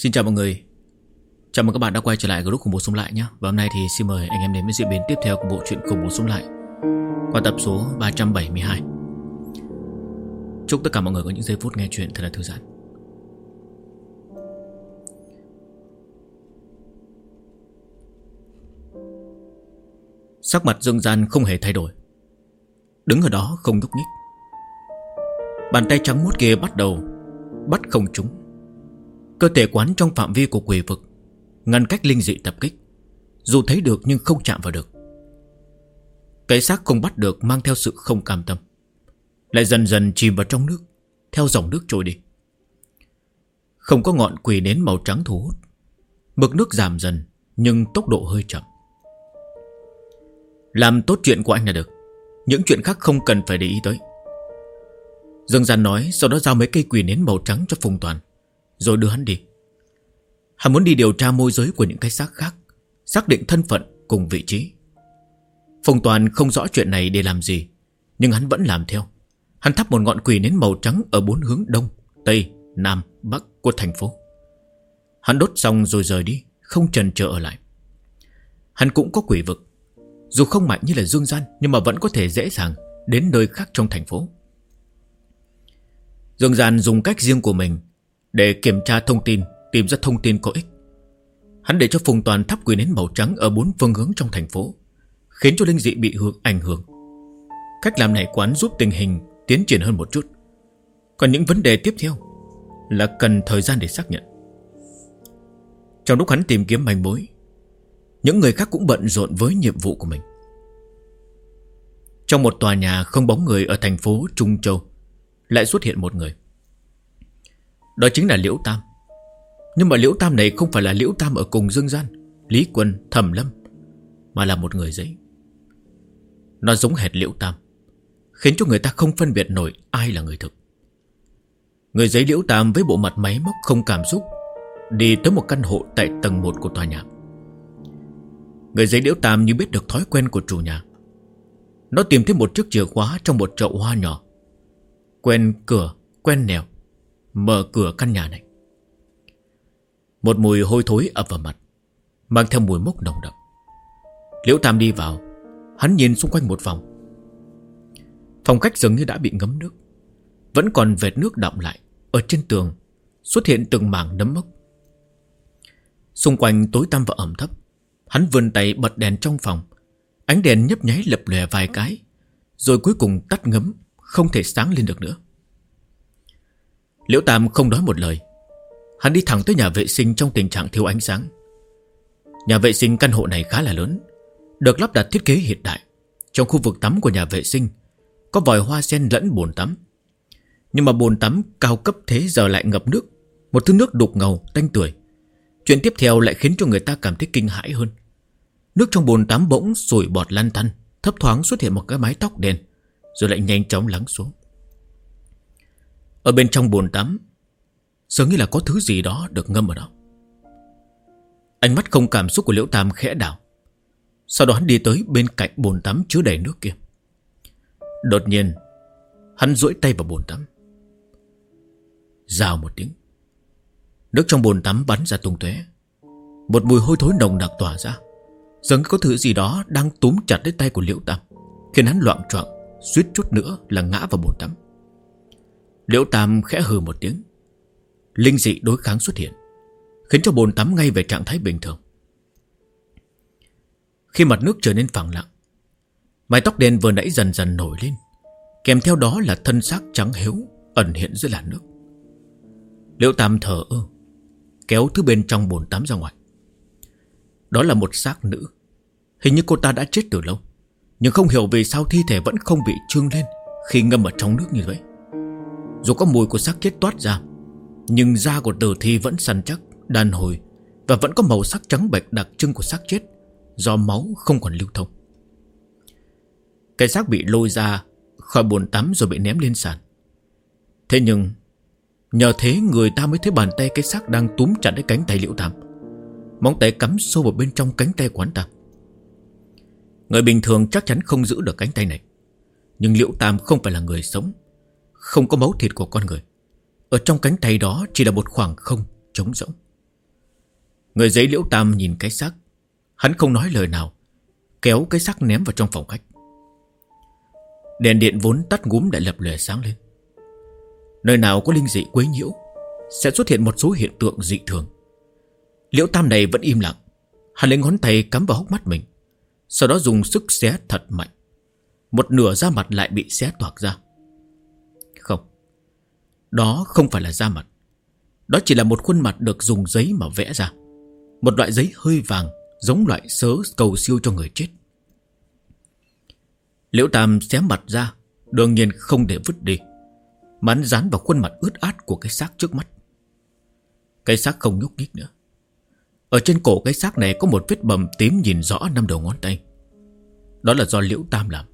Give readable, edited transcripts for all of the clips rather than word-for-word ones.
Xin chào mọi người. Chào mừng các bạn đã quay trở lại group khủng bố sống lại nhé. Và hôm nay thì xin mời anh em đến với diễn biến tiếp theo của bộ truyện khủng bố sống lại qua tập số 372. Chúc tất cả mọi người có những giây phút nghe chuyện thật là thư giãn. Sắc mặt Dương Gian không hề thay đổi, đứng ở đó không nhúc nhích. Bàn tay trắng muốt kia bắt đầu bắt không trúng. Cơ thể quán trong phạm vi của quỷ vực, ngăn cách linh dị tập kích. Dù thấy được nhưng không chạm vào được. Cái xác không bắt được mang theo sự không cam tâm, lại dần dần chìm vào trong nước, theo dòng nước trôi đi. Không có ngọn quỷ nến màu trắng thu hút, mực nước giảm dần nhưng tốc độ hơi chậm. Làm tốt chuyện của anh là được, những chuyện khác không cần phải để ý tới. Dương Gian nói, sau đó giao mấy cây quỷ nến màu trắng cho Phùng Toàn, rồi đưa hắn đi. Hắn muốn đi điều tra môi giới của những cái xác khác, xác định thân phận cùng vị trí. Phùng Toàn không rõ chuyện này để làm gì, nhưng hắn vẫn làm theo. Hắn thắp một ngọn quỷ nến màu trắng ở 4 hướng đông, tây, nam, bắc của thành phố. Hắn đốt xong rồi rời đi, không chần chờ ở lại. Hắn cũng có quỷ vực, dù không mạnh như là Dương Gian, nhưng mà vẫn có thể dễ dàng đến nơi khác trong thành phố. Dương Gian dùng cách riêng của mình để kiểm tra thông tin, tìm ra thông tin có ích. Hắn để cho Phùng Toàn thắp quỷ nến màu trắng ở 4 phương hướng trong thành phố, khiến cho linh dị bị ảnh hưởng. Cách làm này quán giúp tình hình tiến triển hơn một chút. Còn những vấn đề tiếp theo là cần thời gian để xác nhận. Trong lúc hắn tìm kiếm manh mối, những người khác cũng bận rộn với nhiệm vụ của mình. Trong một tòa nhà không bóng người ở thành phố Trung Châu, lại xuất hiện một người. Đó chính là Liễu Tam. Nhưng mà Liễu Tam này không phải là Liễu Tam ở cùng Dương Gian, Lý Quân, Thẩm Lâm, mà là một người giấy. Nó giống hệt Liễu Tam, khiến cho người ta không phân biệt nổi ai là người thực. Người giấy Liễu Tam với bộ mặt máy móc không cảm xúc đi tới một căn hộ tại tầng 1 của tòa nhà. Người giấy Liễu Tam như biết được thói quen của chủ nhà. Nó tìm thấy một chiếc chìa khóa trong một chậu hoa nhỏ. Quen cửa, quen nẻo, mở cửa căn nhà này. Một mùi hôi thối ập vào mặt, mang theo mùi mốc nồng đậm. Liễu Tam đi vào. Hắn nhìn xung quanh một vòng. Phòng khách dường như đã bị ngấm nước, vẫn còn vệt nước đọng lại. Ở trên tường xuất hiện từng mảng nấm mốc. Xung quanh tối tăm và ẩm thấp. Hắn vươn tay bật đèn trong phòng. Ánh đèn nhấp nháy lập lòe vài cái, rồi cuối cùng tắt ngấm, không thể sáng lên được nữa. Liễu Tam không nói một lời. Hắn đi thẳng tới nhà vệ sinh trong tình trạng thiếu ánh sáng. Nhà vệ sinh căn hộ này khá là lớn, được lắp đặt thiết kế hiện đại. Trong khu vực tắm của nhà vệ sinh có vòi hoa sen lẫn bồn tắm. Nhưng mà bồn tắm cao cấp thế giờ lại ngập nước, một thứ nước đục ngầu, tanh tưởi. Chuyện tiếp theo lại khiến cho người ta cảm thấy kinh hãi hơn. Nước trong bồn tắm bỗng sủi bọt lăn tăn, thấp thoáng xuất hiện một cái mái tóc đen, rồi lại nhanh chóng lắng xuống. Ở bên trong bồn tắm dường như là có thứ gì đó được ngâm ở đó. Ánh mắt không cảm xúc của Liễu Tam khẽ đảo. Sau đó hắn đi tới bên cạnh bồn tắm chứa đầy nước kia. Đột nhiên hắn duỗi tay vào bồn tắm. Rào một tiếng, nước trong bồn tắm bắn ra tung tóe. Một mùi hôi thối nồng nặc tỏa ra, dường như có thứ gì đó đang túm chặt lấy tay của Liễu Tam, khiến hắn loạng choạng, suýt chút nữa là ngã vào bồn tắm. Liễu Tam khẽ hừ một tiếng. Linh dị đối kháng xuất hiện, khiến cho bồn tắm ngay về trạng thái bình thường. Khi mặt nước trở nên phẳng lặng, mái tóc đen vừa nãy dần dần nổi lên, kèm theo đó là thân xác trắng hiếu ẩn hiện dưới làn nước. Liễu Tam thở ơ, kéo thứ bên trong bồn tắm ra ngoài. Đó là một xác nữ. Hình như cô ta đã chết từ lâu, nhưng không hiểu vì sao thi thể vẫn không bị trương lên khi ngâm ở trong nước như vậy. Dù có mùi của xác chết toát ra, nhưng da của tử thi vẫn săn chắc, đàn hồi, và vẫn có màu sắc trắng bệch đặc trưng của xác chết, do máu không còn lưu thông. Cái xác bị lôi ra khỏi bồn tắm rồi bị ném lên sàn. Thế nhưng nhờ thế người ta mới thấy bàn tay cái xác đang túm chặt lấy cánh tay Liễu Tam. Móng tay cắm sâu vào bên trong cánh tay của hắn ta. Người bình thường chắc chắn không giữ được cánh tay này, nhưng Liễu Tam không phải là người sống, không có máu thịt của con người. Ở trong cánh tay đó chỉ là một khoảng không trống rỗng. Người giấy Liễu Tam nhìn cái xác. Hắn không nói lời nào, kéo cái xác ném vào trong phòng khách. Đèn điện vốn tắt ngúm lại lập lòe sáng lên. Nơi nào có linh dị quấy nhiễu sẽ xuất hiện một số hiện tượng dị thường. Liễu Tam này vẫn im lặng. Hắn lấy ngón tay cắm vào hốc mắt mình, sau đó dùng sức xé thật mạnh. Một nửa da mặt lại bị xé toạc ra. Không, đó không phải là da mặt. Đó chỉ là một khuôn mặt được dùng giấy mà vẽ ra. Một loại giấy hơi vàng, giống loại sớ cầu siêu cho người chết. Liễu Tam xé mặt ra, đương nhiên không để vứt đi, mà hắn dán vào khuôn mặt ướt át của cái xác trước mắt. Cái xác không nhúc nhích nữa. Ở trên cổ cái xác này có một vết bầm tím nhìn rõ 5 đầu ngón tay. Đó là do Liễu Tam làm.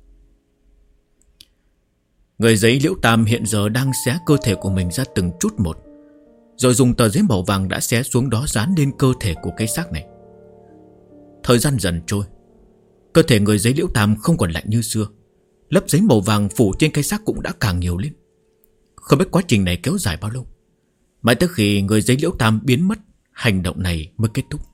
Người giấy Liễu Tam hiện giờ đang xé cơ thể của mình ra từng chút một, rồi dùng tờ giấy màu vàng đã xé xuống đó dán lên cơ thể của cái xác này. Thời gian dần trôi, cơ thể người giấy Liễu Tam không còn lạnh như xưa. Lớp giấy màu vàng phủ trên cái xác cũng đã càng nhiều lên. Không biết quá trình này kéo dài bao lâu, mãi tới khi người giấy Liễu Tam biến mất, hành động này mới kết thúc.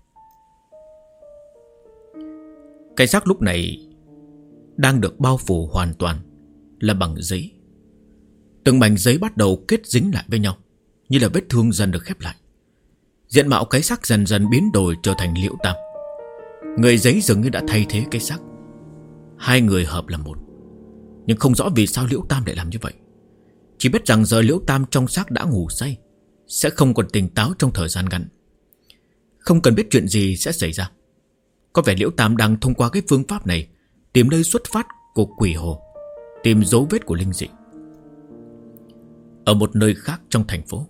Cái xác lúc này đang được bao phủ hoàn toàn là bằng giấy. Từng mảnh giấy bắt đầu kết dính lại với nhau, như là vết thương dần được khép lại. Diện mạo cái xác dần dần biến đổi trở thành Liễu Tam. Người giấy dường như đã thay thế cái xác. Hai người hợp là một. Nhưng không rõ vì sao Liễu Tam lại làm như vậy. Chỉ biết rằng giờ Liễu Tam trong xác đã ngủ say, sẽ không còn tỉnh táo trong thời gian ngắn. Không cần biết chuyện gì sẽ xảy ra. Có vẻ Liễu Tam đang thông qua cái phương pháp này tìm nơi xuất phát của quỷ hồ, tìm dấu vết của linh dị. Ở một nơi khác trong thành phố,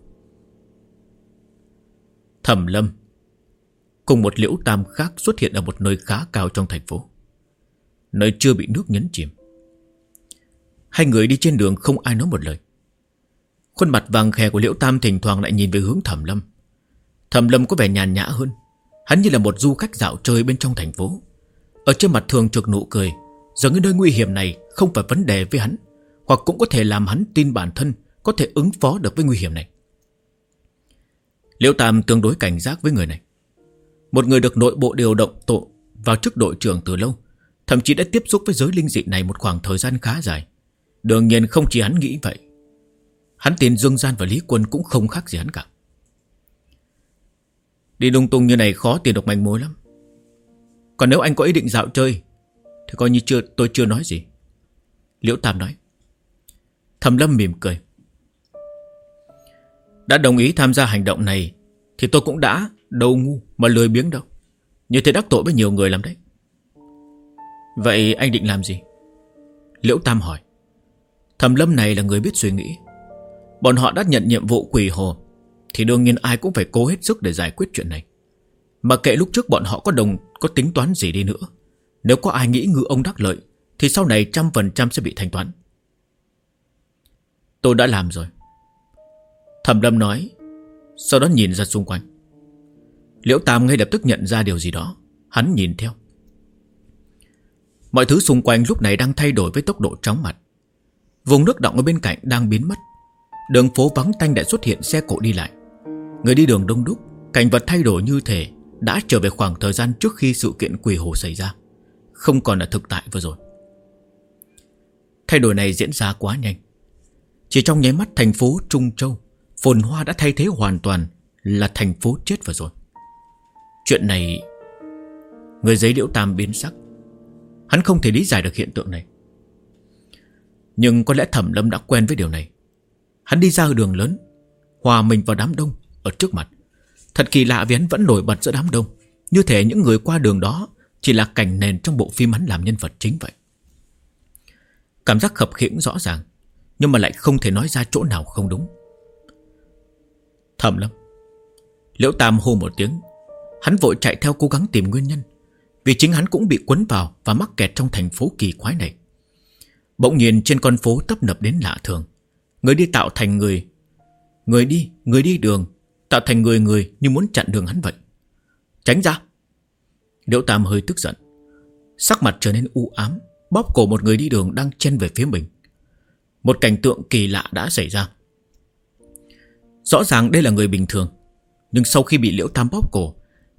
Thẩm Lâm cùng một Liễu Tam khác xuất hiện ở một nơi khá cao trong thành phố, nơi chưa bị nước nhấn chìm. Hai người đi trên đường không ai nói một lời. Khuôn mặt vàng khè của Liễu Tam thỉnh thoảng lại nhìn về hướng Thẩm Lâm. Thẩm Lâm có vẻ nhàn nhã hơn. Hắn như là một du khách dạo chơi bên trong thành phố. Ở trên mặt thường trực nụ cười. Giờ cái nơi nguy hiểm này không phải vấn đề với hắn, hoặc cũng có thể làm hắn tin bản thân có thể ứng phó được với nguy hiểm này. Liễu Tam tương đối cảnh giác với người này. Một người được nội bộ điều động tổ vào chức đội trưởng từ lâu, thậm chí đã tiếp xúc với giới linh dị này một khoảng thời gian khá dài. Đương nhiên không chỉ hắn nghĩ vậy. Hắn tin Dương Gian và Lý Quân cũng không khác gì hắn cả. Đi lung tung như này khó tìm được manh mối lắm. Còn nếu anh có ý định dạo chơi thì coi như tôi chưa nói gì, Liễu Tam nói. Thẩm Lâm mỉm cười. Đã đồng ý tham gia hành động này thì tôi cũng đã đâu ngu mà lười biếng đâu. Như thế đắc tội với nhiều người lắm đấy. Vậy anh định làm gì? Liễu Tam hỏi. Thẩm Lâm này là người biết suy nghĩ. Bọn họ đã nhận nhiệm vụ quỷ hồ thì đương nhiên ai cũng phải cố hết sức để giải quyết chuyện này. Mà kệ lúc trước bọn họ có tính toán gì đi nữa, nếu có ai nghĩ ngư ông đắc lợi thì sau này 100% sẽ bị thanh toán. Tôi đã làm rồi, Thẩm Lâm nói, sau đó nhìn ra xung quanh. Liễu Tam ngay lập tức nhận ra điều gì đó. Hắn nhìn theo. Mọi thứ xung quanh lúc này đang thay đổi với tốc độ chóng mặt. Vùng nước đọng ở bên cạnh đang biến mất. Đường phố vắng tanh đã xuất hiện xe cộ đi lại. Người đi đường đông đúc. Cảnh vật thay đổi như thể đã trở về khoảng thời gian trước khi sự kiện quỷ hồ xảy ra, không còn là thực tại vừa rồi. Thay đổi này diễn ra quá nhanh. Chỉ trong nháy mắt, thành phố Trung Châu phồn hoa đã thay thế hoàn toàn là thành phố chết vừa rồi. Chuyện này, người giấy Liễu Tam biến sắc. Hắn không thể lý giải được hiện tượng này. Nhưng có lẽ Thẩm Lâm đã quen với điều này. Hắn đi ra đường lớn, hòa mình vào đám đông ở trước mặt. Thật kỳ lạ vì hắn vẫn nổi bật giữa đám đông, như thể những người qua đường đó chỉ là cảnh nền trong bộ phim hắn làm nhân vật chính vậy. Cảm giác khập khiễng rõ ràng, nhưng mà lại không thể nói ra chỗ nào không đúng. Thẩm Lâm, Liễu Tam hô một tiếng. Hắn vội chạy theo cố gắng tìm nguyên nhân, vì chính hắn cũng bị quấn vào và mắc kẹt trong thành phố kỳ quái này. Bỗng nhiên trên con phố tấp nập đến lạ thường. Người đi tạo thành người đi đường tạo thành người như muốn chặn đường hắn vậy. Tránh ra! Liễu Tam hơi tức giận, sắc mặt trở nên u ám, bóp cổ một người đi đường đang chen về phía mình. Một cảnh tượng kỳ lạ đã xảy ra. Rõ ràng đây là người bình thường, nhưng sau khi bị Liễu Tam bóp cổ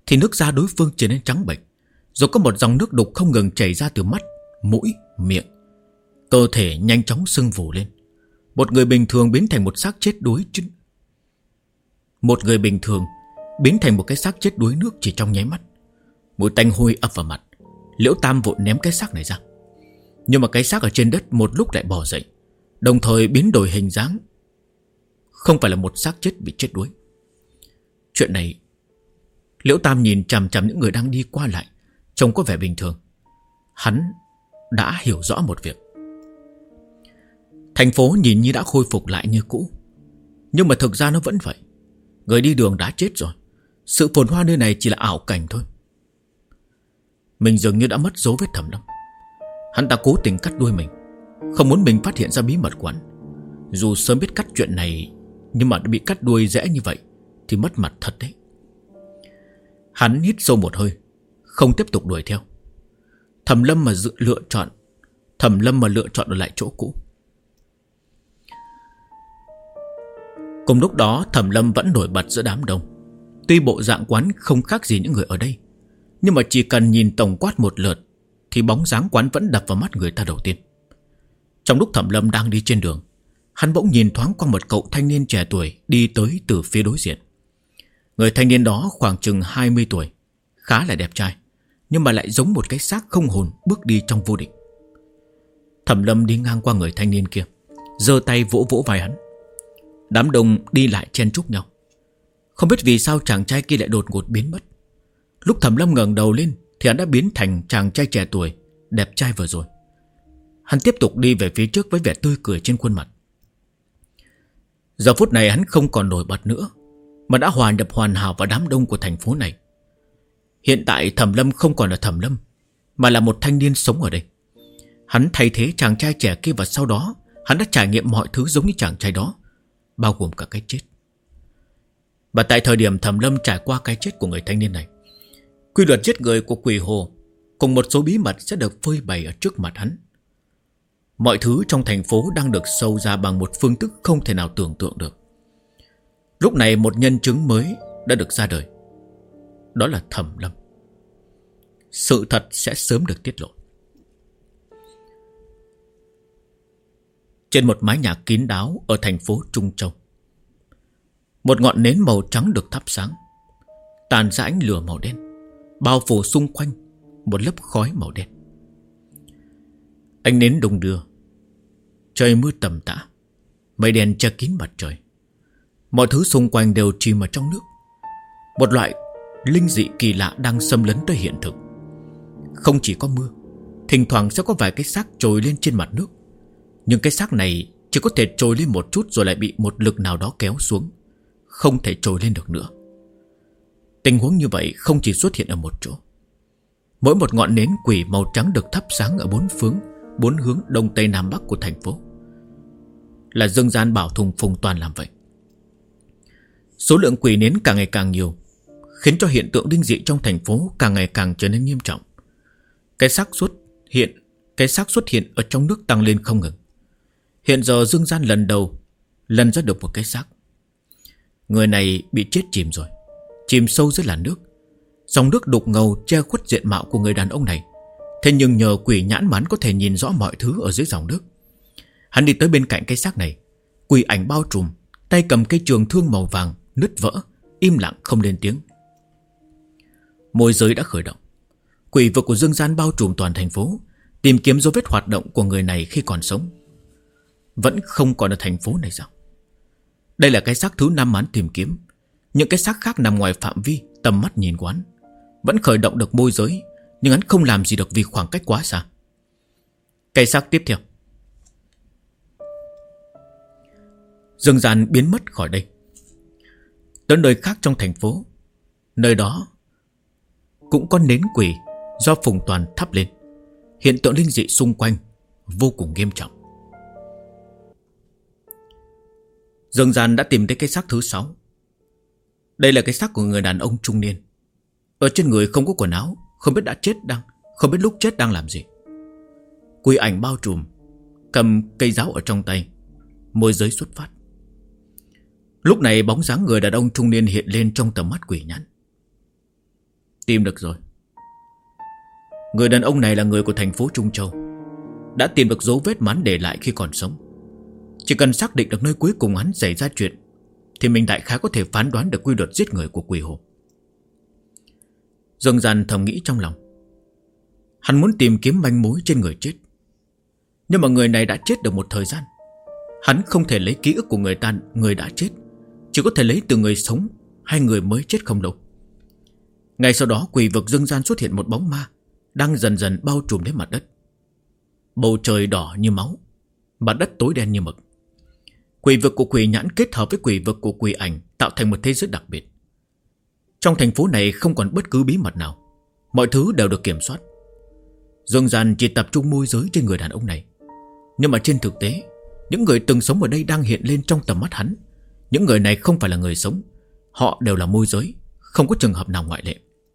thì nước da đối phương trở nên trắng bệch, rồi có một dòng nước đục không ngừng chảy ra từ mắt, mũi, miệng. Cơ thể nhanh chóng sưng vù lên. Một người bình thường biến thành một xác chết đuối chứ. Một người bình thường biến thành một cái xác chết đuối nước chỉ trong nháy mắt. Mùi tanh hôi ập vào mặt. Liễu Tam vội ném cái xác này ra. Nhưng mà cái xác ở trên đất một lúc lại bò dậy, đồng thời biến đổi hình dáng. Không phải là một xác chết bị chết đuối. Chuyện này, Liễu Tam nhìn chằm chằm những người đang đi qua lại, trông có vẻ bình thường. Hắn đã hiểu rõ một việc. Thành phố nhìn như đã khôi phục lại như cũ, nhưng mà thực ra nó vẫn vậy. Người đi đường đã chết rồi. Sự phồn hoa nơi này chỉ là ảo cảnh thôi. Mình dường như đã mất dấu vết Thẩm Lâm. Hắn ta cố tình cắt đuôi mình, không muốn mình phát hiện ra bí mật của hắn. Dù sớm biết cắt chuyện này, nhưng mà bị cắt đuôi dễ như vậy thì mất mặt thật đấy. Hắn hít sâu một hơi, không tiếp tục đuổi theo. Thẩm Lâm mà lựa chọn ở lại chỗ cũ. Cùng lúc đó Thẩm Lâm vẫn nổi bật giữa đám đông. Tuy bộ dạng quán không khác gì những người ở đây, nhưng mà chỉ cần nhìn tổng quát một lượt thì bóng dáng quán vẫn đập vào mắt người ta đầu tiên. Trong lúc Thẩm Lâm đang đi trên đường, hắn bỗng nhìn thoáng qua một cậu thanh niên trẻ tuổi đi tới từ phía đối diện. Người thanh niên đó khoảng chừng 20 tuổi, khá là đẹp trai, nhưng mà lại giống một cái xác không hồn bước đi trong vô định. Thẩm Lâm đi ngang qua người thanh niên kia, giơ tay vỗ vỗ vai hắn. Đám đông đi lại chen chúc nhau. Không biết vì sao chàng trai kia lại đột ngột biến mất. Lúc Thẩm Lâm ngẩng đầu lên thì hắn đã biến thành chàng trai trẻ tuổi đẹp trai vừa rồi. Hắn tiếp tục đi về phía trước với vẻ tươi cười trên khuôn mặt. Giờ phút này hắn không còn nổi bật nữa, mà đã hòa nhập hoàn hảo vào đám đông của thành phố này. Hiện tại Thẩm Lâm không còn là Thẩm Lâm, mà là một thanh niên sống ở đây. Hắn thay thế chàng trai trẻ kia, và sau đó hắn đã trải nghiệm mọi thứ giống như chàng trai đó, bao gồm cả cái chết. Và tại thời điểm Thẩm Lâm trải qua cái chết của người thanh niên này, quy luật giết người của Quỷ Hồ cùng một số bí mật sẽ được phơi bày ở trước mặt hắn. Mọi thứ trong thành phố đang được sâu ra bằng một phương thức không thể nào tưởng tượng được. Lúc này một nhân chứng mới đã được ra đời. Đó là Thẩm Lâm. Sự thật sẽ sớm được tiết lộ. Trên một mái nhà kín đáo ở thành phố Trung Châu, một ngọn nến màu trắng được thắp sáng, tàn ra ánh lửa màu đen, bao phủ xung quanh một lớp khói màu đen. Ánh nến đung đưa. Trời mưa tầm tã, mây đen che kín mặt trời. Mọi thứ xung quanh đều chìm ở trong nước. Một loại linh dị kỳ lạ đang xâm lấn tới hiện thực. Không chỉ có mưa, thỉnh thoảng sẽ có vài cái xác trồi lên trên mặt nước. Nhưng cái xác này chỉ có thể trồi lên một chút rồi lại bị một lực nào đó kéo xuống, không thể trồi lên được nữa. Tình huống như vậy không chỉ xuất hiện ở một chỗ. Mỗi một ngọn nến quỷ màu trắng được thắp sáng ở bốn hướng đông tây nam bắc của thành phố. Là Dương Gian bảo Thùng Phùng Toàn làm vậy. Số lượng quỷ nến càng ngày càng nhiều, khiến cho hiện tượng linh dị trong thành phố càng ngày càng trở nên nghiêm trọng. Cái xác xuất hiện ở trong nước tăng lên không ngừng. Hiện giờ Dương Gian lần ra được một cái xác. Người này bị chết chìm rồi, chìm sâu dưới làn nước. Dòng nước đục ngầu che khuất diện mạo của người đàn ông này. Thế nhưng nhờ quỷ nhãn mà hắn có thể nhìn rõ mọi thứ ở dưới dòng nước. Hắn đi tới bên cạnh cái xác này, quỷ ảnh bao trùm, tay cầm cây trường thương màu vàng nứt vỡ, im lặng không lên tiếng. Môi giới đã khởi động. Quỷ vực của Dương Gian bao trùm toàn thành phố, tìm kiếm dấu vết hoạt động của người này khi còn sống. Vẫn không còn ở thành phố này sao? Đây là cái xác thứ 5 hắn tìm kiếm. Những cái xác khác nằm ngoài phạm vi tầm mắt nhìn của hắn. Vẫn khởi động được môi giới, nhưng hắn không làm gì được vì khoảng cách quá xa. Cái xác tiếp theo. Dương Gian biến mất khỏi đây, tới nơi khác trong thành phố. Nơi đó cũng có nến quỷ do Phùng Toàn thắp lên. Hiện tượng linh dị xung quanh vô cùng nghiêm trọng. Dương Gian đã tìm thấy cái xác thứ 6. Đây là cái xác của người đàn ông trung niên. Ở trên người không có quần áo, không biết lúc chết đang làm gì. Quỷ ảnh bao trùm, cầm cây giáo ở trong tay, môi giới xuất phát. Lúc này bóng dáng người đàn ông trung niên hiện lên trong tầm mắt quỷ nhãn. Tìm được rồi. Người đàn ông này là người của thành phố Trung Châu, đã tìm được dấu vết mà hắn để lại khi còn sống. Chỉ cần xác định được nơi cuối cùng hắn xảy ra chuyện thì mình đại khái có thể phán đoán được quy luật giết người của quỷ hồ. Dương Gian thầm nghĩ trong lòng. Hắn muốn tìm kiếm manh mối trên người chết, nhưng mà người này đã chết được một thời gian. Hắn không thể lấy ký ức của người đã chết, chỉ có thể lấy từ người sống hay người mới chết không lâu. Ngay sau đó quỷ vực dương gian xuất hiện một bóng ma đang dần dần bao trùm đến mặt đất. Bầu trời đỏ như máu, mặt đất tối đen như mực. Quỷ vực của quỷ nhãn kết hợp với quỷ vực của quỷ ảnh tạo thành một thế giới đặc biệt. Trong thành phố này không còn bất cứ bí mật nào, mọi thứ đều được kiểm soát. Dương gian chỉ tập trung môi giới trên người đàn ông này, nhưng mà trên thực tế những người từng sống ở đây đang hiện lên trong tầm mắt hắn. Những người này không phải là người sống, họ đều là môi giới, không có trường hợp nào ngoại lệ.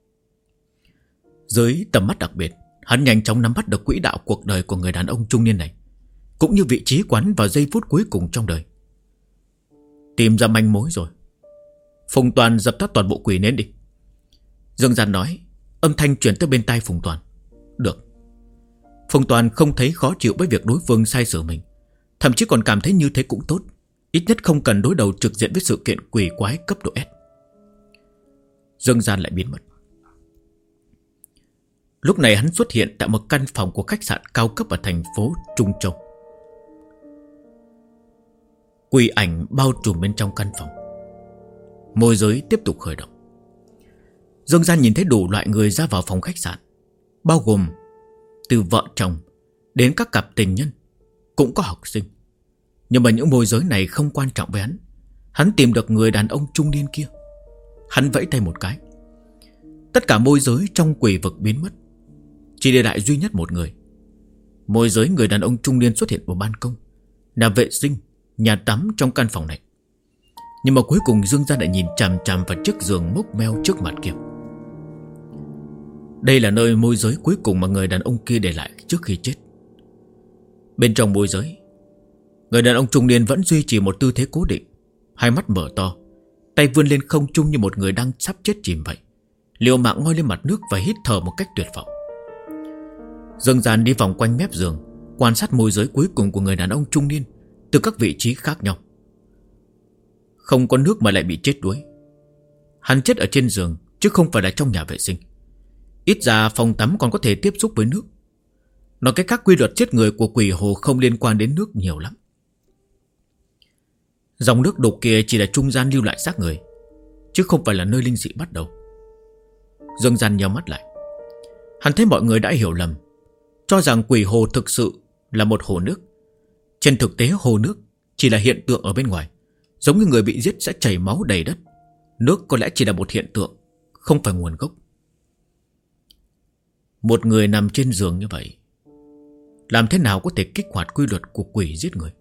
Dưới tầm mắt đặc biệt, hắn nhanh chóng nắm bắt được quỹ đạo cuộc đời của người đàn ông trung niên này, cũng như vị trí quán vào giây phút cuối cùng trong đời. Tìm ra manh mối rồi. Phùng Toàn dập tắt toàn bộ quỷ nến đi. Dương Gian nói, âm thanh truyền tới bên tai Phùng Toàn. Được. Phùng Toàn không thấy khó chịu với việc đối phương sai sửa mình, thậm chí còn cảm thấy như thế cũng tốt, ít nhất không cần đối đầu trực diện với sự kiện quỷ quái cấp độ S. Dương Gian lại biến mất. Lúc này hắn xuất hiện tại một căn phòng của khách sạn cao cấp ở thành phố Trung Châu. Quỷ ảnh bao trùm bên trong căn phòng. Môi giới tiếp tục khởi động. Dương Gian nhìn thấy đủ loại người ra vào phòng khách sạn, bao gồm từ vợ chồng đến các cặp tình nhân, cũng có học sinh. Nhưng mà những môi giới này không quan trọng với hắn. Hắn tìm được người đàn ông trung niên kia. Hắn vẫy tay một cái, tất cả môi giới trong quỷ vực biến mất, chỉ để lại duy nhất một người. Môi giới người đàn ông trung niên xuất hiện ở ban công, nhà vệ sinh, nhà tắm trong căn phòng này. Nhưng mà cuối cùng Dương Gian lại nhìn chằm chằm vào chiếc giường mốc meo trước mặt kia. Đây là nơi môi giới cuối cùng mà người đàn ông kia để lại trước khi chết. Bên trong môi giới, người đàn ông trung niên vẫn duy trì một tư thế cố định, hai mắt mở to, tay vươn lên không trung như một người đang sắp chết chìm vậy, liều mạng ngoi lên mặt nước và hít thở một cách tuyệt vọng. Dương Gian đi vòng quanh mép giường, quan sát môi giới cuối cùng của người đàn ông trung niên từ các vị trí khác nhau. Không có nước mà lại bị chết đuối. Hắn chết ở trên giường chứ không phải là trong nhà vệ sinh. Ít ra phòng tắm còn có thể tiếp xúc với nước. Nói cách khác, quy luật chết người của quỷ hồ không liên quan đến nước nhiều lắm. Dòng nước đục kia chỉ là trung gian lưu lại xác người, chứ không phải là nơi linh dị bắt đầu. Dương Gian nhắm mắt lại. Hắn thấy mọi người đã hiểu lầm, cho rằng quỷ hồ thực sự là một hồ nước. Trên thực tế hồ nước chỉ là hiện tượng ở bên ngoài, giống như người bị giết sẽ chảy máu đầy đất. Nước có lẽ chỉ là một hiện tượng, không phải nguồn gốc. Một người nằm trên giường như vậy, làm thế nào có thể kích hoạt quy luật của quỷ giết người?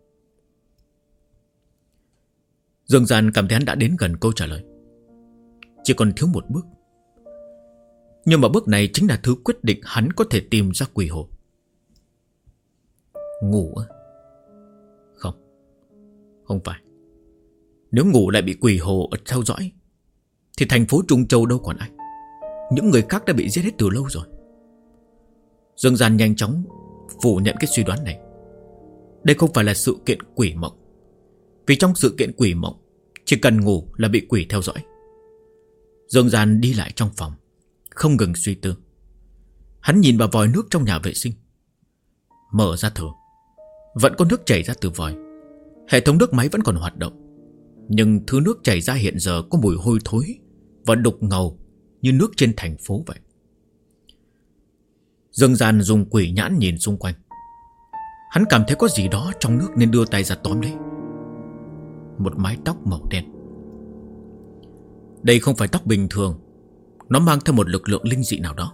Dương Gian cảm thấy hắn đã đến gần câu trả lời, chỉ còn thiếu một bước. Nhưng mà bước này chính là thứ quyết định hắn có thể tìm ra quỷ hồ. Ngủ á? Không, không phải. Nếu ngủ lại bị quỷ hồ ở theo dõi thì thành phố Trung Châu đâu còn ai. Những người khác đã bị giết hết từ lâu rồi. Dương Gian nhanh chóng phủ nhận cái suy đoán này. Đây không phải là sự kiện quỷ mộng, vì trong sự kiện quỷ mộng chỉ cần ngủ là bị quỷ theo dõi. Dương Gian đi lại trong phòng, không ngừng suy tư. Hắn nhìn vào vòi nước trong nhà vệ sinh, mở ra thử, vẫn có nước chảy ra từ vòi. Hệ thống nước máy vẫn còn hoạt động, nhưng thứ nước chảy ra hiện giờ có mùi hôi thối và đục ngầu như nước trên thành phố vậy. Dương Gian dùng quỷ nhãn nhìn xung quanh. Hắn cảm thấy có gì đó trong nước nên đưa tay ra tóm lấy. Một mái tóc màu đen. Đây không phải tóc bình thường, nó mang theo một lực lượng linh dị nào đó,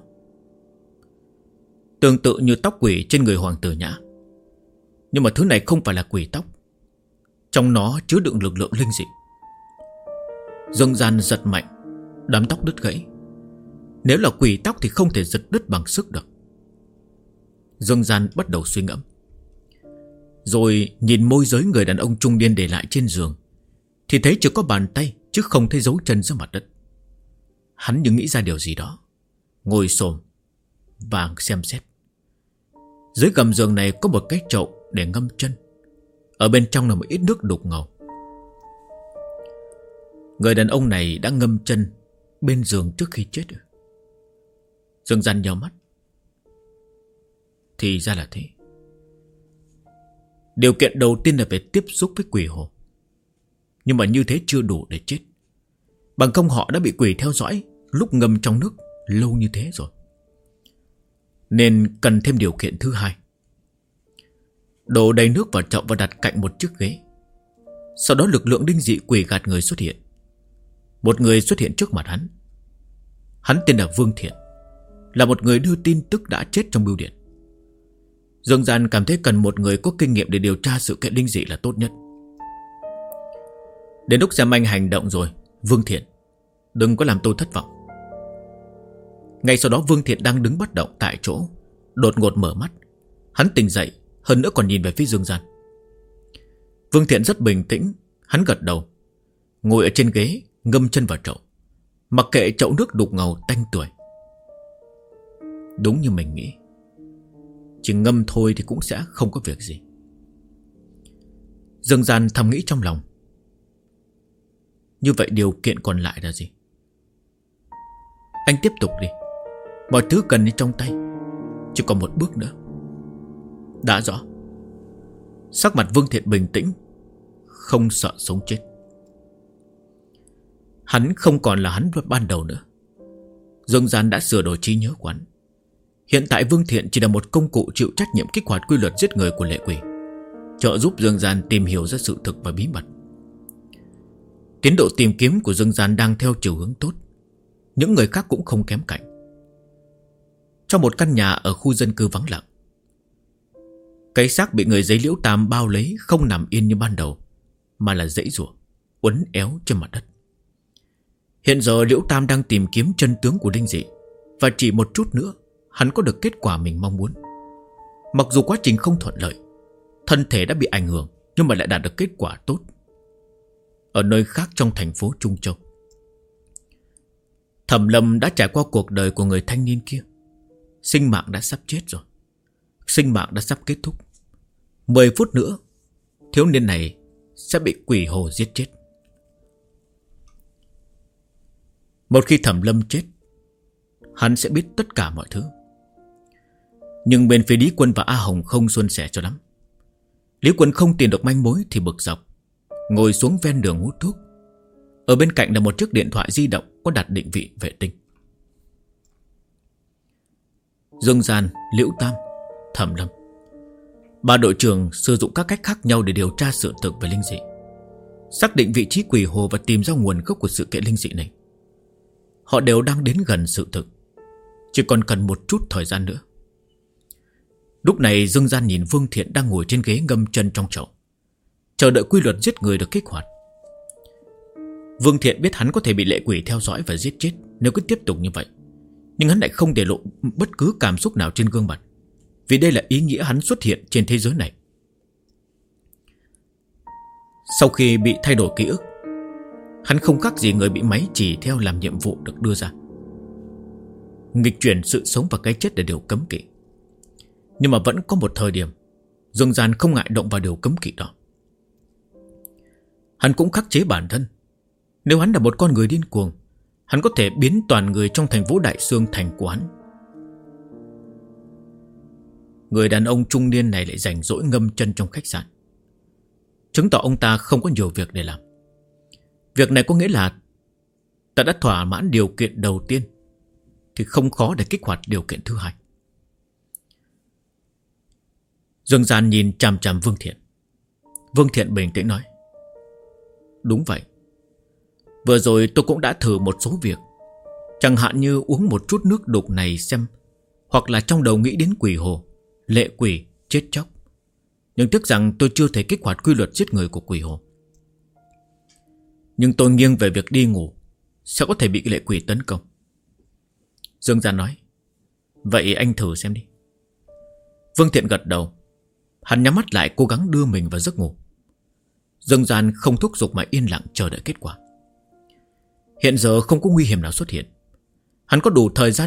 tương tự như tóc quỷ trên người Hoàng tử Nhã. Nhưng mà thứ này không phải là quỷ tóc, trong nó chứa đựng lực lượng linh dị. Dương Gian giật mạnh, đám tóc đứt gãy. Nếu là quỷ tóc thì không thể giật đứt bằng sức được. Dương Gian bắt đầu suy ngẫm, rồi nhìn môi giới người đàn ông trung niên để lại trên giường, thì thấy chỉ có bàn tay chứ không thấy dấu chân dưới mặt đất. Hắn như nghĩ ra điều gì đó, ngồi xổm và xem xét. Dưới gầm giường này có một cái chậu để ngâm chân. Ở bên trong là một ít nước đục ngầu. Người đàn ông này đã ngâm chân bên giường trước khi chết rồi. Dương Gian nhíu mắt. Thì ra là thế. Điều kiện đầu tiên là phải tiếp xúc với quỷ hồ. Nhưng mà như thế chưa đủ để chết. Bằng không họ đã bị quỷ theo dõi lúc ngâm trong nước lâu như thế rồi. Nên cần thêm điều kiện thứ hai. Đổ đầy nước vào chậu và đặt cạnh một chiếc ghế. Sau đó lực lượng linh dị quỷ gạt người xuất hiện. Một người xuất hiện trước mặt hắn. Hắn tên là Vương Thiện, là một người đưa tin tức đã chết trong bưu điện. Dương Gian cảm thấy cần một người có kinh nghiệm để điều tra sự kiện linh dị là tốt nhất. Đến lúc xem anh hành động rồi, Vương Thiện, đừng có làm tôi thất vọng. Ngay sau đó Vương Thiện đang đứng bất động tại chỗ, đột ngột mở mắt. Hắn tỉnh dậy, hơn nữa còn nhìn về phía Dương Gian. Vương Thiện rất bình tĩnh. Hắn gật đầu, ngồi ở trên ghế, ngâm chân vào chậu, mặc kệ chậu nước đục ngầu tanh tưởi. Đúng như mình nghĩ, chỉ ngâm thôi thì cũng sẽ không có việc gì. Dương Gian thầm nghĩ trong lòng. Như vậy điều kiện còn lại là gì? Anh tiếp tục đi. Mọi thứ cần đi trong tay. Chỉ còn một bước nữa. Đã rõ. Sắc mặt Vương Thiện bình tĩnh, không sợ sống chết. Hắn không còn là hắn ban đầu nữa. Dương Gian đã sửa đổi trí nhớ của hắn. Hiện tại Vương Thiện chỉ là một công cụ chịu trách nhiệm kích hoạt quy luật giết người của lệ quỷ, trợ giúp Dương Gian tìm hiểu ra sự thực và bí mật. Tiến độ tìm kiếm của Dương Gian đang theo chiều hướng tốt. Những người khác cũng không kém cạnh. Trong một căn nhà ở khu dân cư vắng lặng, cái xác bị người giấy Liễu Tam bao lấy không nằm yên như ban đầu, mà là giãy giụa, uốn éo trên mặt đất. Hiện giờ Liễu Tam đang tìm kiếm chân tướng của linh dị, và chỉ một chút nữa hắn có được kết quả mình mong muốn. Mặc dù quá trình không thuận lợi, thân thể đã bị ảnh hưởng, nhưng mà lại đạt được kết quả tốt. Ở nơi khác trong thành phố Trung Châu, Thẩm Lâm đã trải qua cuộc đời của người thanh niên kia. Sinh mạng đã sắp chết rồi. Sinh mạng đã sắp kết thúc. 10 phút nữa thiếu niên này sẽ bị quỷ hồ giết chết. Một khi Thẩm Lâm chết, hắn sẽ biết tất cả mọi thứ. Nhưng bên phía Lý Quân và A Hồng không suôn sẻ cho lắm. Lý Quân không tìm được manh mối thì bực dọc, ngồi xuống ven đường hút thuốc. Ở bên cạnh là một chiếc điện thoại di động có đặt định vị vệ tinh. Dương Gian, Liễu Tam, Thẩm Lâm, ba đội trưởng sử dụng các cách khác nhau để điều tra sự thực về linh dị, xác định vị trí quỷ hồ và tìm ra nguồn gốc của sự kiện linh dị này. Họ đều đang đến gần sự thực, chỉ còn cần một chút thời gian nữa. Lúc này Dương Gian nhìn Vương Thiện đang ngồi trên ghế ngâm chân trong chậu, chờ đợi quy luật giết người được kích hoạt. Vương Thiện biết hắn có thể bị lệ quỷ theo dõi và giết chết nếu cứ tiếp tục như vậy, nhưng hắn lại không để lộ bất cứ cảm xúc nào trên gương mặt, vì đây là ý nghĩa hắn xuất hiện trên thế giới này. Sau khi bị thay đổi ký ức, hắn không khác gì người bị máy chỉ theo làm nhiệm vụ được đưa ra. Nghịch chuyển sự sống và cái chết là điều cấm kỵ. Nhưng mà vẫn có một thời điểm Dương Gian không ngại động vào điều cấm kỵ đó. Hắn cũng khắc chế bản thân. Nếu hắn là một con người điên cuồng, hắn có thể biến toàn người trong thành phố Đại Xương thành của hắn. Người đàn ông trung niên này lại rảnh rỗi ngâm chân trong khách sạn, chứng tỏ ông ta không có nhiều việc để làm. Việc này có nghĩa là ta đã thỏa mãn điều kiện đầu tiên, thì không khó để kích hoạt điều kiện thứ hai. Dương Gian nhìn chằm chằm Vương Thiện. Vương Thiện bình tĩnh nói: Đúng vậy. Vừa rồi tôi cũng đã thử một số việc, chẳng hạn như uống một chút nước đục này xem, hoặc là trong đầu nghĩ đến quỷ hồ, lệ quỷ, chết chóc. Nhưng tiếc rằng tôi chưa thể kích hoạt quy luật giết người của quỷ hồ. Nhưng tôi nghiêng về việc đi ngủ sẽ có thể bị lệ quỷ tấn công. Dương Gian nói: Vậy anh thử xem đi. Vương Thiện gật đầu. Hắn nhắm mắt lại cố gắng đưa mình vào giấc ngủ. Dương Gian không thúc giục mà yên lặng chờ đợi kết quả. Hiện giờ không có nguy hiểm nào xuất hiện. Hắn có đủ thời gian để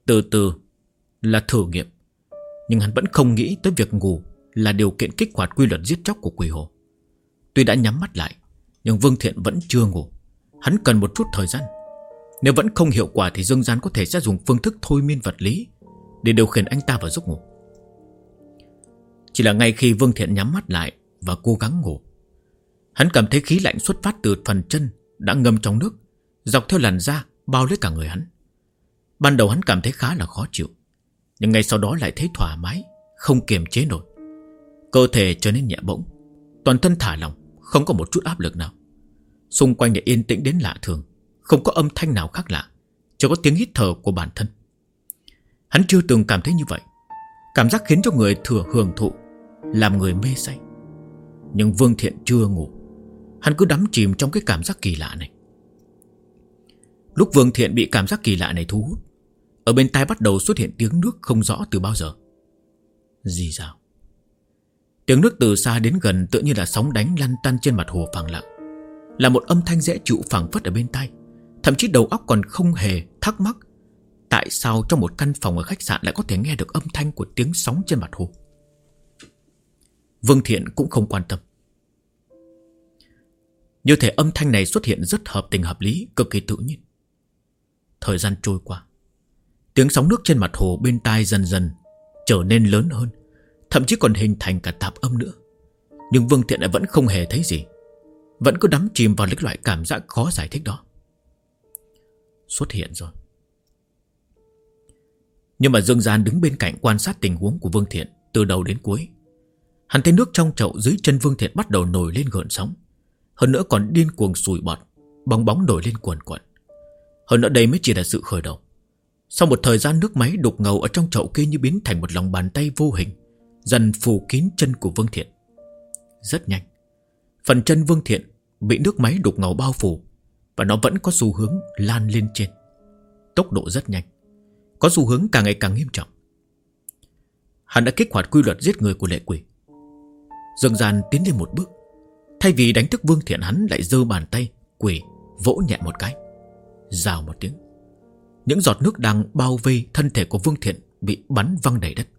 từ từ là thử nghiệm. Nhưng hắn vẫn không nghĩ tới việc ngủ là điều kiện kích hoạt quy luật giết chóc của quỷ hồ. Tuy đã nhắm mắt lại, nhưng Vương Thiện vẫn chưa ngủ. Hắn cần một chút thời gian. Nếu vẫn không hiệu quả thì Dương Gian có thể sẽ dùng phương thức thôi miên vật lý để điều khiển anh ta vào giấc ngủ. Chỉ là ngay khi Vương Thiện nhắm mắt lại và cố gắng ngủ, hắn cảm thấy khí lạnh xuất phát từ phần chân đã ngâm trong nước, dọc theo làn da bao lấy cả người hắn. Ban đầu hắn cảm thấy khá là khó chịu, nhưng ngay sau đó lại thấy thoải mái, không kiềm chế nổi. Cơ thể trở nên nhẹ bỗng, toàn thân thả lỏng, không có một chút áp lực nào. Xung quanh lại yên tĩnh đến lạ thường, không có âm thanh nào khác lạ, chỉ có tiếng hít thở của bản thân. Hắn chưa từng cảm thấy như vậy. Cảm giác khiến cho người thừa hưởng thụ, làm người mê say. Nhưng Vương Thiện chưa ngủ. Hắn cứ đắm chìm trong cái cảm giác kỳ lạ này. Lúc Vương Thiện bị cảm giác kỳ lạ này thu hút, ở bên tai bắt đầu xuất hiện tiếng nước không rõ từ bao giờ. Rì rào. Tiếng nước từ xa đến gần tựa như là sóng đánh lăn tăn trên mặt hồ phẳng lặng, là một âm thanh dễ chịu phảng phất ở bên tai. Thậm chí đầu óc còn không hề thắc mắc tại sao trong một căn phòng ở khách sạn lại có thể nghe được âm thanh của tiếng sóng trên mặt hồ. Vương Thiện cũng không quan tâm. Như thể âm thanh này xuất hiện rất hợp tình hợp lý, cực kỳ tự nhiên. Thời gian trôi qua, tiếng sóng nước trên mặt hồ bên tai dần dần trở nên lớn hơn, thậm chí còn hình thành cả tạp âm nữa. Nhưng Vương Thiện lại vẫn không hề thấy gì, vẫn cứ đắm chìm vào loại cảm giác khó giải thích đó. Xuất hiện rồi. Nhưng mà Dương Gian đứng bên cạnh quan sát tình huống của Vương Thiện từ đầu đến cuối. Hắn thấy nước trong chậu dưới chân Vương Thiện bắt đầu nổi lên gợn sóng, hơn nữa còn điên cuồng sùi bọt, bong bóng nổi lên cuồn cuộn. Hơn nữa đây mới chỉ là sự khởi đầu. Sau một thời gian, nước máy đục ngầu ở trong chậu kia như biến thành một lòng bàn tay vô hình, dần phủ kín chân của Vương Thiện. Rất nhanh, phần chân Vương Thiện bị nước máy đục ngầu bao phủ, và nó vẫn có xu hướng lan lên trên. Tốc độ rất nhanh, có xu hướng càng ngày càng nghiêm trọng. Hắn đã kích hoạt quy luật giết người của lệ quỷ. Dương Gian tiến lên một bước, thay vì đánh thức Vương Thiện, hắn lại giơ bàn tay quỷ vỗ nhẹ một cái. Rào một tiếng, những giọt nước đang bao vây thân thể của Vương Thiện bị bắn văng đầy đất.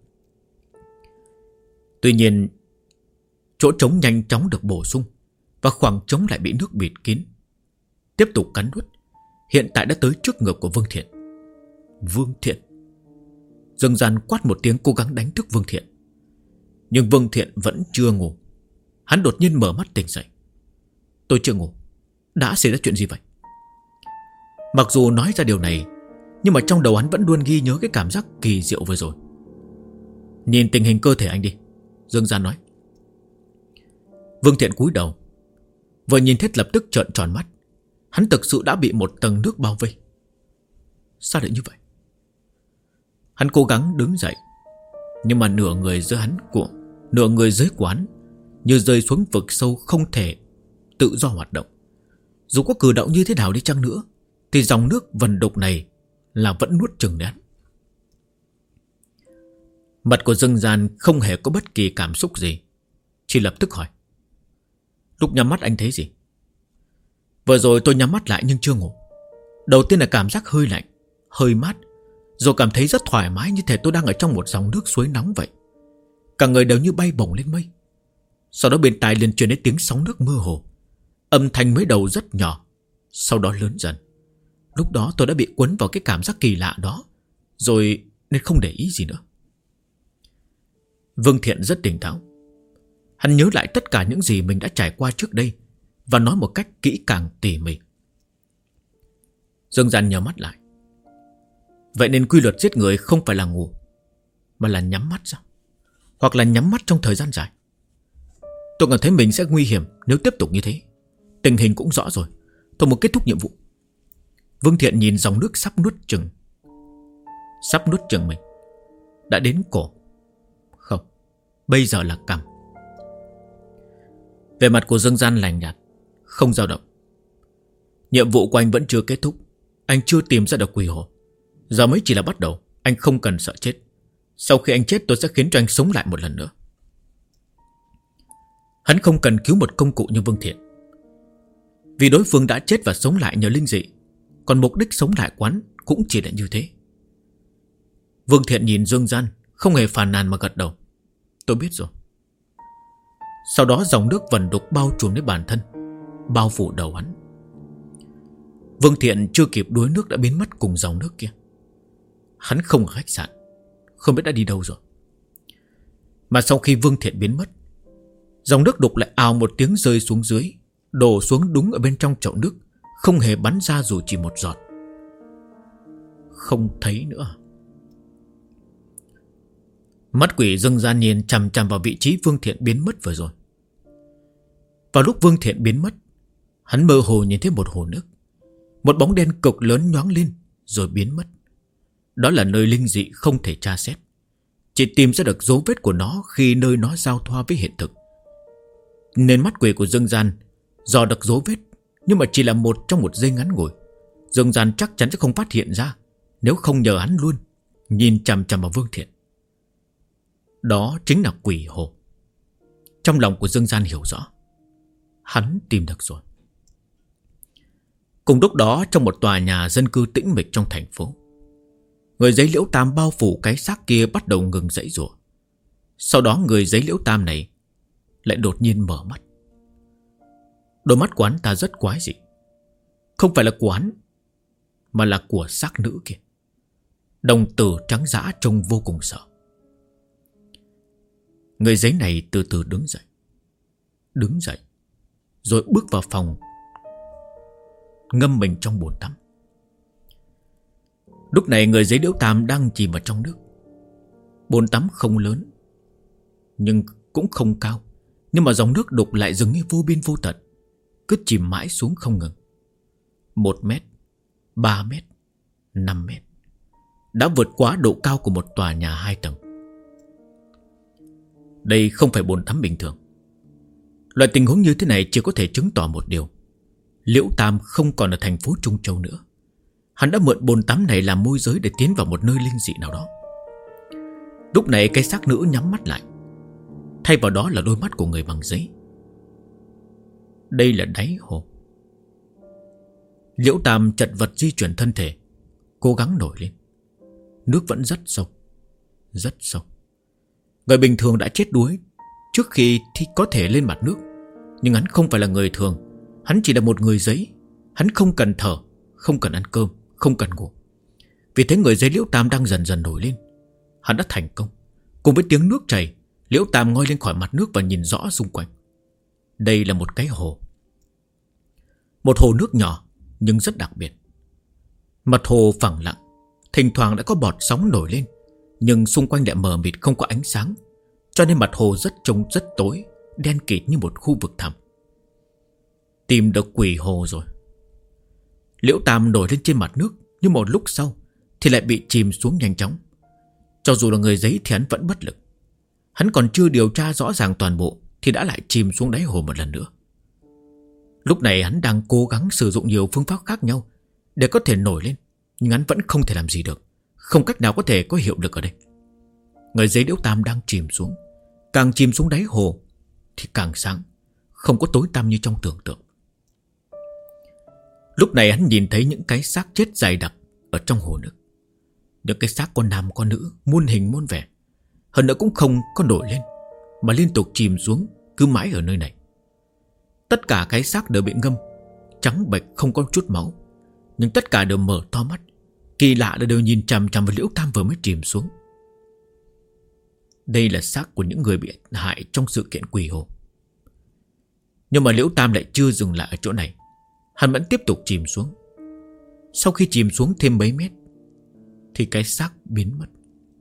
Tuy nhiên, chỗ trống nhanh chóng được bổ sung, và khoảng trống lại bị nước bịt kín. Tiếp tục cắn nuốt, hiện tại đã tới trước ngực của Vương Thiện. Vương Thiện! Dương Gian quát một tiếng, cố gắng đánh thức Vương Thiện. Nhưng Vương Thiện vẫn chưa ngủ. Hắn đột nhiên mở mắt tỉnh dậy. Tôi chưa ngủ. Đã xảy ra chuyện gì vậy? Mặc dù nói ra điều này, nhưng mà trong đầu hắn vẫn luôn ghi nhớ cái cảm giác kỳ diệu vừa rồi. Nhìn tình hình cơ thể anh đi, Dương Gian nói. Vương Thiện cúi đầu, vừa nhìn thấy lập tức trợn tròn mắt. Hắn thực sự đã bị một tầng nước bao vây. Sao lại như vậy? Hắn cố gắng đứng dậy, nhưng mà nửa người dưới của hắn như rơi xuống vực sâu, không thể tự do hoạt động. Dù có cử động như thế nào đi chăng nữa thì dòng nước vần đục này là vẫn nuốt chửng đến. Mặt của Dương Gian không hề có bất kỳ cảm xúc gì, chỉ lập tức hỏi. Lúc nhắm mắt anh thấy gì? Vừa rồi tôi nhắm mắt lại nhưng chưa ngủ. Đầu tiên là cảm giác hơi lạnh, hơi mát, rồi cảm thấy rất thoải mái, như thể tôi đang ở trong một dòng nước suối nóng vậy. Cả người đều như bay bổng lên mây. Sau đó bên tai liền truyền đến tiếng sóng nước mơ hồ. Âm thanh mới đầu rất nhỏ, sau đó lớn dần. Lúc đó tôi đã bị cuốn vào cái cảm giác kỳ lạ đó rồi, nên không để ý gì nữa. Vương Thiện rất tỉnh táo. Hắn nhớ lại tất cả những gì mình đã trải qua trước đây và nói một cách kỹ càng tỉ mỉ. Dương Gian nhắm mắt lại. Vậy nên quy luật giết người không phải là ngủ, mà là nhắm mắt sao? Hoặc là nhắm mắt trong thời gian dài. Tôi cảm thấy mình sẽ nguy hiểm nếu tiếp tục như thế. Tình hình cũng rõ rồi, tôi muốn kết thúc nhiệm vụ. Vương Thiện nhìn dòng nước sắp nuốt chửng mình. Đã đến cổ. Không, bây giờ là cằm. Về mặt của Dương Gian lành nhạt, không dao động. Nhiệm vụ của anh vẫn chưa kết thúc. Anh chưa tìm ra được quỷ hồ. Giờ mới chỉ là bắt đầu. Anh không cần sợ chết. Sau khi anh chết tôi sẽ khiến cho anh sống lại một lần nữa. Hắn không cần cứu một công cụ như Vương Thiện, vì đối phương đã chết và sống lại nhờ linh dị. Còn mục đích sống lại quán cũng chỉ là như thế. Vương Thiện nhìn Dương Gian, không hề phàn nàn mà gật đầu. Tôi biết rồi. Sau đó dòng nước vần đục bao trùm lấy bản thân, bao phủ đầu hắn. Vương Thiện chưa kịp đuối nước đã biến mất cùng dòng nước kia. Hắn không ở khách sạn, không biết đã đi đâu rồi. Mà sau khi Vương Thiện biến mất, dòng nước đục lại ào một tiếng rơi xuống dưới, đổ xuống đúng ở bên trong chậu nước, không hề bắn ra dù chỉ một giọt. Không thấy nữa. Mắt quỷ Dương Gian nhìn chằm chằm vào vị trí Vương Thiện biến mất vừa rồi. Vào lúc Vương Thiện biến mất, hắn mơ hồ nhìn thấy một hồ nước. Một bóng đen cực lớn nhoáng lên rồi biến mất. Đó là nơi linh dị không thể tra xét, chỉ tìm ra được dấu vết của nó khi nơi nó giao thoa với hiện thực. Nên mắt quỷ của Dương Gian dò được dấu vết, nhưng mà chỉ là một trong một giây ngắn ngủi. Dương Gian chắc chắn sẽ không phát hiện ra nếu không nhờ hắn luôn nhìn chằm chằm vào Vương Thiện. Đó chính là quỷ hồ. Trong lòng của Dương Gian hiểu rõ, hắn tìm được rồi. Cùng lúc đó, trong một tòa nhà dân cư tĩnh mịch trong thành phố, người giấy liễu tam bao phủ cái xác kia bắt đầu ngừng giãy giụa. Sau đó người giấy liễu tam này lại đột nhiên mở mắt. Đôi mắt của hắn ta rất quái dị. Không phải là của hắn, mà là của xác nữ kia. Đồng tử trắng dã trông vô cùng sợ. Người giấy này từ từ đứng dậy. Đứng dậy rồi bước vào phòng, ngâm mình trong bồn tắm. Lúc này người giấy liễu tam đang chìm vào trong nước. Bồn tắm không lớn, nhưng cũng không cao, nhưng mà dòng nước đục lại dường như vô biên vô tận, cứ chìm mãi xuống không ngừng. 1 mét, 3 mét, 5 mét, đã vượt quá độ cao của một tòa nhà 2 tầng. Đây không phải bồn tắm bình thường. Loại tình huống như thế này chỉ có thể chứng tỏ một điều: Liễu Tam không còn ở thành phố Trung Châu nữa. Hắn đã mượn bồn tắm này làm môi giới để tiến vào một nơi linh dị nào đó. Lúc này cái xác nữ nhắm mắt lại, thay vào đó là đôi mắt của người bằng giấy. Đây là đáy hồ. Liễu Tam chật vật di chuyển thân thể, cố gắng nổi lên. Nước vẫn rất sâu, rất sâu. Người bình thường đã chết đuối trước khi thì có thể lên mặt nước. Nhưng hắn không phải là người thường. Hắn chỉ là một người giấy. Hắn không cần thở, không cần ăn cơm, không cần ngủ. Vì thế người giấy Liễu Tam đang dần dần nổi lên. Hắn đã thành công. Cùng với tiếng nước chảy, Liễu Tam ngoi lên khỏi mặt nước và nhìn rõ xung quanh. Đây là một cái hồ. Một hồ nước nhỏ nhưng rất đặc biệt. Mặt hồ phẳng lặng, thỉnh thoảng đã có bọt sóng nổi lên, nhưng xung quanh lại mờ mịt không có ánh sáng, cho nên mặt hồ trông rất tối, đen kịt như một khu vực thẳm. Tìm được quỷ hồ rồi. Liễu Tam nổi lên trên mặt nước, nhưng một lúc sau thì lại bị chìm xuống nhanh chóng. Cho dù là người giấy thì hắn vẫn bất lực. Hắn còn chưa điều tra rõ ràng toàn bộ thì đã lại chìm xuống đáy hồ một lần nữa. Lúc này hắn đang cố gắng sử dụng nhiều phương pháp khác nhau để có thể nổi lên, nhưng hắn vẫn không thể làm gì được, không cách nào có thể có hiệu lực ở đây. Người giấy Liễu Tam đang chìm xuống. Càng chìm xuống đáy hồ thì càng sáng, không có tối tăm như trong tưởng tượng. Lúc này hắn nhìn thấy những cái xác chết dày đặc ở trong hồ nước. Những cái xác con nam con nữ, muôn hình muôn vẻ. Hơn nữa cũng không có nổi lên, mà liên tục chìm xuống, cứ mãi ở nơi này. Tất cả cái xác đều bị ngâm, trắng bệch không có chút máu, nhưng tất cả đều mở to mắt. Kỳ lạ là đều nhìn chằm chằm vào Liễu Tam vừa mới chìm xuống. Đây là xác của những người bị hại trong sự kiện quỷ hồ. Nhưng mà Liễu Tam lại chưa dừng lại ở chỗ này. Hắn vẫn tiếp tục chìm xuống. Sau khi chìm xuống thêm mấy mét thì cái xác biến mất.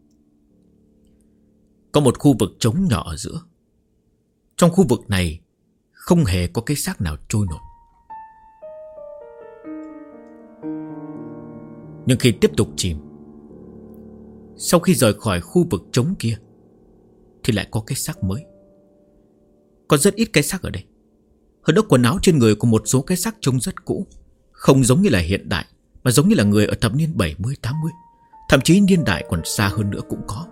Có một khu vực trống nhỏ ở giữa. Trong khu vực này không hề có cái xác nào trôi nổi. Nhưng khi tiếp tục chìm, sau khi rời khỏi khu vực trống kia thì lại có cái xác mới. Có rất ít cái xác ở đây. Hơn nữa quần áo trên người của một số cái xác trông rất cũ, không giống như là hiện đại, mà giống như là người ở thập niên 70, 80, thậm chí niên đại còn xa hơn nữa cũng có.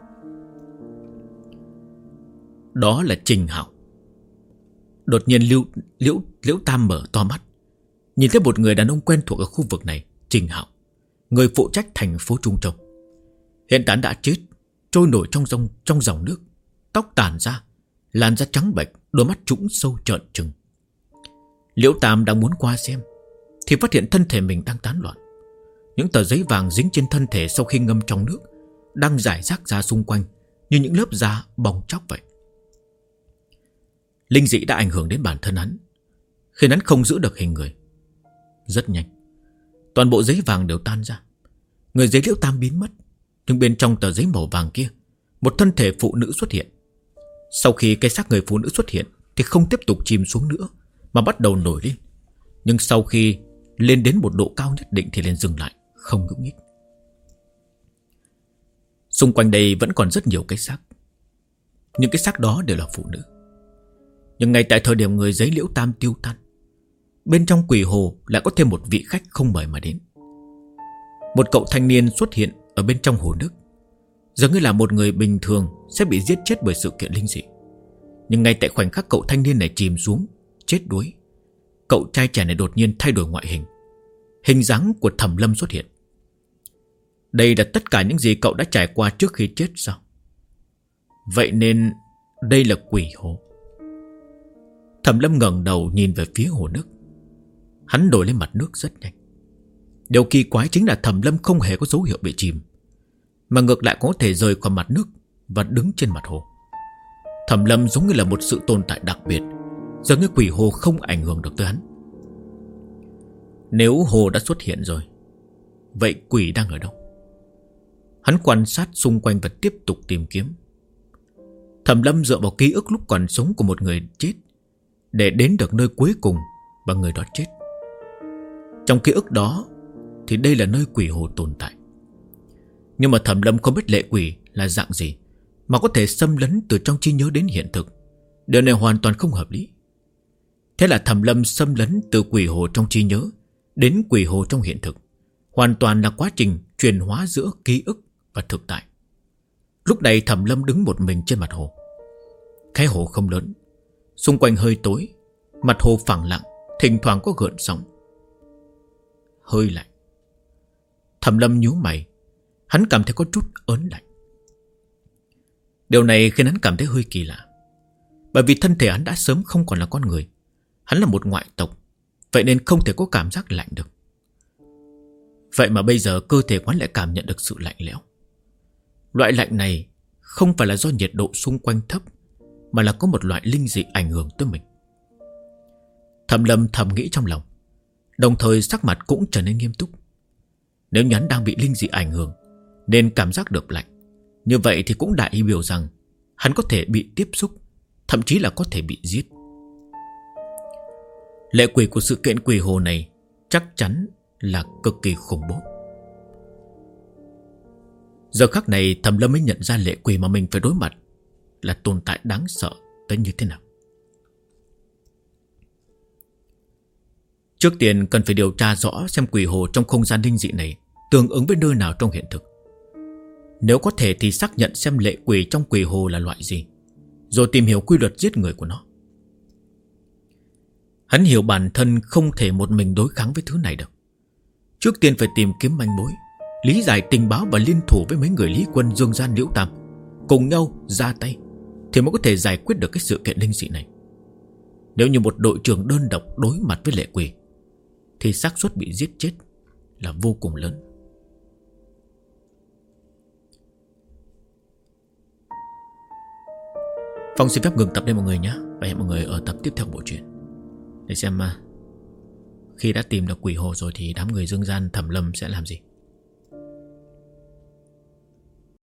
Đó là Trình Hạo. Đột nhiên Liễu Tam mở to mắt, nhìn thấy một người đàn ông quen thuộc ở khu vực này. Trình Hạo, người phụ trách thành phố Trung Châu. Hiện tại đã chết, trôi nổi trong dòng nước, tóc tàn ra, làn da trắng bệch, đôi mắt trũng sâu trợn trừng. Liễu Tam đang muốn qua xem thì phát hiện thân thể mình đang tán loạn. Những tờ giấy vàng dính trên thân thể sau khi ngâm trong nước đang rải rác ra xung quanh như những lớp da bong tróc vậy. Linh dị đã ảnh hưởng đến bản thân hắn, khiến hắn không giữ được hình người. Rất nhanh, toàn bộ giấy vàng đều tan ra. Người giấy Liễu Tam biến mất, nhưng bên trong tờ giấy màu vàng kia, một thân thể phụ nữ xuất hiện. Sau khi cái xác người phụ nữ xuất hiện thì không tiếp tục chìm xuống nữa, mà bắt đầu nổi lên. Nhưng sau khi lên đến một độ cao nhất định thì liền dừng lại, không nhúc nhích. Xung quanh đây vẫn còn rất nhiều cái xác. Những cái xác đó đều là phụ nữ. Nhưng ngay tại thời điểm người giấy Liễu Tam tiêu tan, bên trong quỷ hồ lại có thêm một vị khách không mời mà đến. Một cậu thanh niên xuất hiện ở bên trong hồ nước, dường như là một người bình thường sẽ bị giết chết bởi sự kiện linh dị. Nhưng ngay tại khoảnh khắc cậu thanh niên này chìm xuống, chết đuối, cậu trai trẻ này đột nhiên thay đổi ngoại hình. Hình dáng của Thẩm Lâm xuất hiện. Đây là tất cả những gì cậu đã trải qua trước khi chết sao? Vậy nên đây là quỷ hồ. Thẩm Lâm ngẩng đầu nhìn về phía hồ nước. Hắn nổi lên mặt nước rất nhanh. Điều kỳ quái chính là Thẩm Lâm không hề có dấu hiệu bị chìm, mà ngược lại có thể rời khỏi mặt nước và đứng trên mặt hồ. Thẩm Lâm giống như là một sự tồn tại đặc biệt, dường như quỷ hồ không ảnh hưởng được tới hắn. Nếu hồ đã xuất hiện rồi, vậy quỷ đang ở đâu? Hắn quan sát xung quanh và tiếp tục tìm kiếm. Thẩm Lâm dựa vào ký ức lúc còn sống của một người chết để đến được nơi cuối cùng và người đó chết. Trong ký ức đó thì đây là nơi quỷ hồ tồn tại. Nhưng mà Thẩm Lâm không biết lệ quỷ là dạng gì mà có thể xâm lấn từ trong trí nhớ đến hiện thực. Điều này hoàn toàn không hợp lý. Thế là Thẩm Lâm xâm lấn từ quỷ hồ trong trí nhớ đến quỷ hồ trong hiện thực, hoàn toàn là quá trình chuyển hóa giữa ký ức và thực tại. Lúc này Thẩm Lâm đứng một mình trên mặt hồ. Cái hồ không lớn, xung quanh hơi tối, mặt hồ phẳng lặng, thỉnh thoảng có gợn sóng. Hơi lạnh. Thẩm Lâm nhíu mày, hắn cảm thấy có chút ớn lạnh. Điều này khiến hắn cảm thấy hơi kỳ lạ, bởi vì thân thể hắn đã sớm không còn là con người. Hắn là một ngoại tộc, vậy nên không thể có cảm giác lạnh được. Vậy mà bây giờ cơ thể hắn lại cảm nhận được sự lạnh lẽo. Loại lạnh này không phải là do nhiệt độ xung quanh thấp, mà là có một loại linh dị ảnh hưởng tới mình. Thẩm Lâm thầm nghĩ trong lòng, đồng thời sắc mặt cũng trở nên nghiêm túc. Nếu hắn đang bị linh dị ảnh hưởng nên cảm giác được lạnh, như vậy thì cũng đại ý biểu rằng hắn có thể bị tiếp xúc, thậm chí là có thể bị giết. Lệ quỷ của sự kiện quỷ hồ này chắc chắn là cực kỳ khủng bố. Giờ khắc này Thẩm Lâm mới nhận ra lệ quỷ mà mình phải đối mặt là tồn tại đáng sợ tới như thế nào. Trước tiên cần phải điều tra rõ xem quỷ hồ trong không gian linh dị này tương ứng với nơi nào trong hiện thực. Nếu có thể thì xác nhận xem lệ quỷ trong quỷ hồ là loại gì, rồi tìm hiểu quy luật giết người của nó. Hắn hiểu bản thân không thể một mình đối kháng với thứ này được. Trước tiên phải tìm kiếm manh mối, lý giải tình báo và liên thủ với mấy người Lý Quân, Dương Gian, Liễu Tam, cùng nhau ra tay thì mới có thể giải quyết được cái sự kiện linh dị này. Nếu như một đội trưởng đơn độc đối mặt với lệ quỷ thì xác suất bị giết chết là vô cùng lớn. Phong xin phép ngừng tập đây mọi người nhé, và hẹn mọi người ở tập tiếp theo bộ truyện để xem khi đã tìm được quỷ hồ rồi thì đám người Dương Gian, Thẩm Lâm sẽ làm gì.